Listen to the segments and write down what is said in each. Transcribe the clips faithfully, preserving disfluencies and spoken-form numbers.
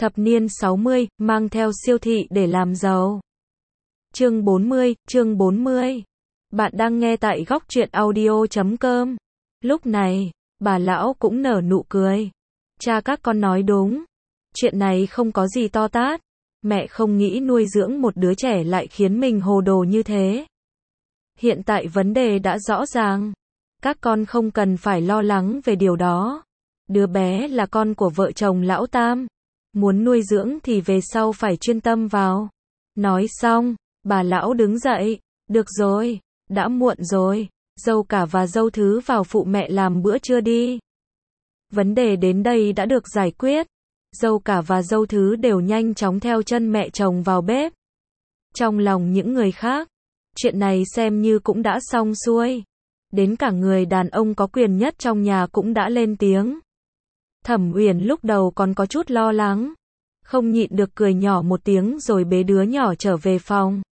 Thập niên sáu mươi, mang theo siêu thị để làm giàu. Chương bốn mươi, chương bốn mươi. Bạn đang nghe tại góc truyện audio chấm com. Lúc này, bà lão cũng nở nụ cười. Cha các con nói đúng. Chuyện này không có gì to tát. Mẹ không nghĩ nuôi dưỡng một đứa trẻ lại khiến mình hồ đồ như thế. Hiện tại vấn đề đã rõ ràng. Các con không cần phải lo lắng về điều đó. Đứa bé là con của vợ chồng lão Tam. Muốn nuôi dưỡng thì về sau phải chuyên tâm vào. Nói xong, bà lão đứng dậy. Được rồi, đã muộn rồi. Dâu cả và dâu thứ vào phụ mẹ làm bữa trưa đi. Vấn đề đến đây đã được giải quyết. Dâu cả và dâu thứ đều nhanh chóng theo chân mẹ chồng vào bếp. Trong lòng những người khác, chuyện này xem như cũng đã xong xuôi. Đến cả người đàn ông có quyền nhất trong nhà cũng đã lên tiếng. Thẩm Uyển lúc đầu còn có chút lo lắng, không nhịn được cười nhỏ một tiếng rồi bế đứa nhỏ trở về phòng.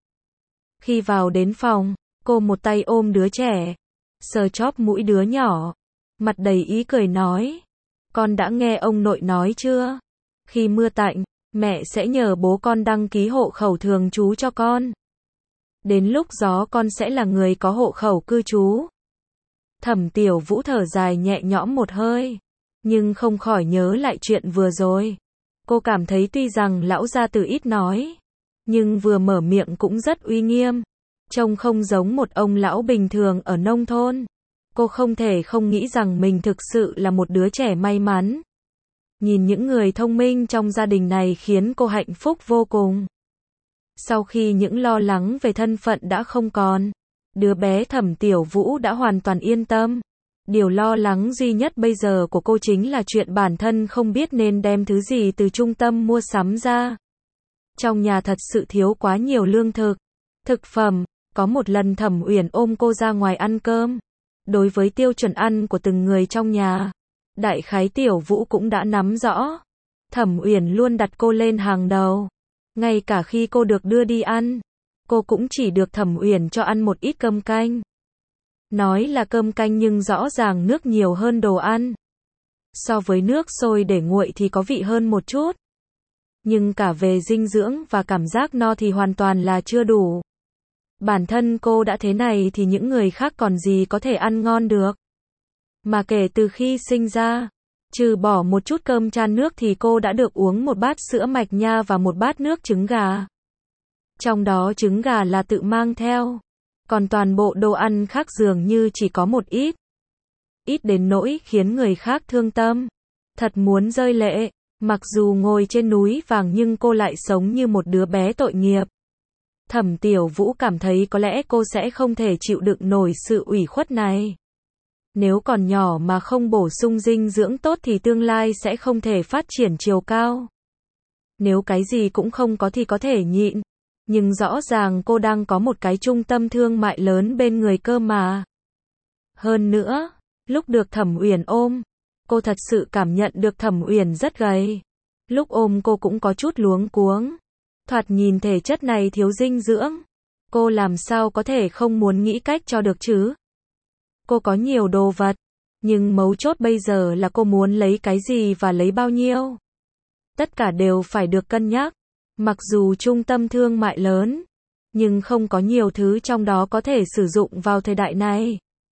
Khi vào đến phòng, cô một tay ôm đứa trẻ, sờ chóp mũi đứa nhỏ, mặt đầy ý cười nói: "Con đã nghe ông nội nói chưa? Khi mưa tạnh, mẹ sẽ nhờ bố con đăng ký hộ khẩu thường trú cho con. Đến lúc gió con sẽ là người có hộ khẩu cư trú." Thẩm Tiểu Vũ thở dài nhẹ nhõm một hơi, nhưng không khỏi nhớ lại chuyện vừa rồi. Cô cảm thấy tuy rằng lão gia tử ít nói, nhưng vừa mở miệng cũng rất uy nghiêm, trông không giống một ông lão bình thường ở nông thôn. Cô không thể không nghĩ rằng mình thực sự là một đứa trẻ may mắn. Nhìn những người thông minh trong gia đình này khiến cô hạnh phúc vô cùng. Sau khi những lo lắng về thân phận đã không còn, đứa bé Thẩm Tiểu Vũ đã hoàn toàn yên tâm. Điều lo lắng duy nhất bây giờ của cô chính là chuyện bản thân không biết nên đem thứ gì từ trung tâm mua sắm ra. Trong nhà thật sự thiếu quá nhiều lương thực, thực phẩm. Có một lần Thẩm Uyển ôm cô ra ngoài ăn cơm. Đối với tiêu chuẩn ăn của từng người trong nhà, đại khái Tiểu Vũ cũng đã nắm rõ. Thẩm Uyển luôn đặt cô lên hàng đầu. Ngay cả khi cô được đưa đi ăn, cô cũng chỉ được Thẩm Uyển cho ăn một ít cơm canh. Nói là cơm canh nhưng rõ ràng nước nhiều hơn đồ ăn. So với nước sôi để nguội thì có vị hơn một chút. Nhưng cả về dinh dưỡng và cảm giác no thì hoàn toàn là chưa đủ. Bản thân cô đã thế này thì những người khác còn gì có thể ăn ngon được. Mà kể từ khi sinh ra, trừ bỏ một chút cơm chan nước thì cô đã được uống một bát sữa mạch nha và một bát nước trứng gà. Trong đó trứng gà là tự mang theo. Còn toàn bộ đồ ăn khác dường như chỉ có một ít. Ít đến nỗi khiến người khác thương tâm. Thật muốn rơi lệ. Mặc dù ngồi trên núi vàng nhưng cô lại sống như một đứa bé tội nghiệp. Thẩm Tiểu Vũ cảm thấy có lẽ cô sẽ không thể chịu đựng nổi sự ủy khuất này. Nếu còn nhỏ mà không bổ sung dinh dưỡng tốt thì tương lai sẽ không thể phát triển chiều cao. Nếu cái gì cũng không có thì có thể nhịn. Nhưng rõ ràng cô đang có một cái trung tâm thương mại lớn bên người cơ mà. Hơn nữa, lúc được Thẩm Uyển ôm, cô thật sự cảm nhận được Thẩm Uyển rất gầy. Lúc ôm cô cũng có chút luống cuống. Thoạt nhìn thể chất này thiếu dinh dưỡng. Cô làm sao có thể không muốn nghĩ cách cho được chứ? Cô có nhiều đồ vật, nhưng mấu chốt bây giờ là cô muốn lấy cái gì và lấy bao nhiêu. Tất cả đều phải được cân nhắc. Mặc dù trung tâm thương mại lớn, nhưng không có nhiều thứ trong đó có thể sử dụng vào thời đại này.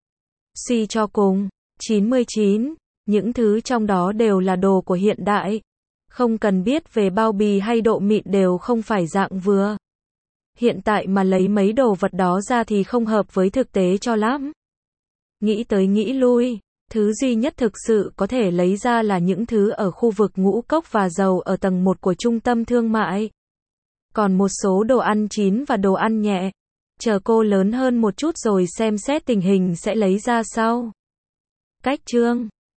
Suy cho cùng, chín mươi chín, những thứ trong đó đều là đồ của hiện đại. Không cần biết về bao bì hay độ mịn đều không phải dạng vừa. Hiện tại mà lấy mấy đồ vật đó ra thì không hợp với thực tế cho lắm. Nghĩ tới nghĩ lui, thứ duy nhất thực sự có thể lấy ra là những thứ ở khu vực ngũ cốc và dầu ở tầng một của trung tâm thương mại. Còn một số đồ ăn chín và đồ ăn nhẹ, chờ cô lớn hơn một chút rồi xem xét tình hình sẽ lấy ra sau. Cách chương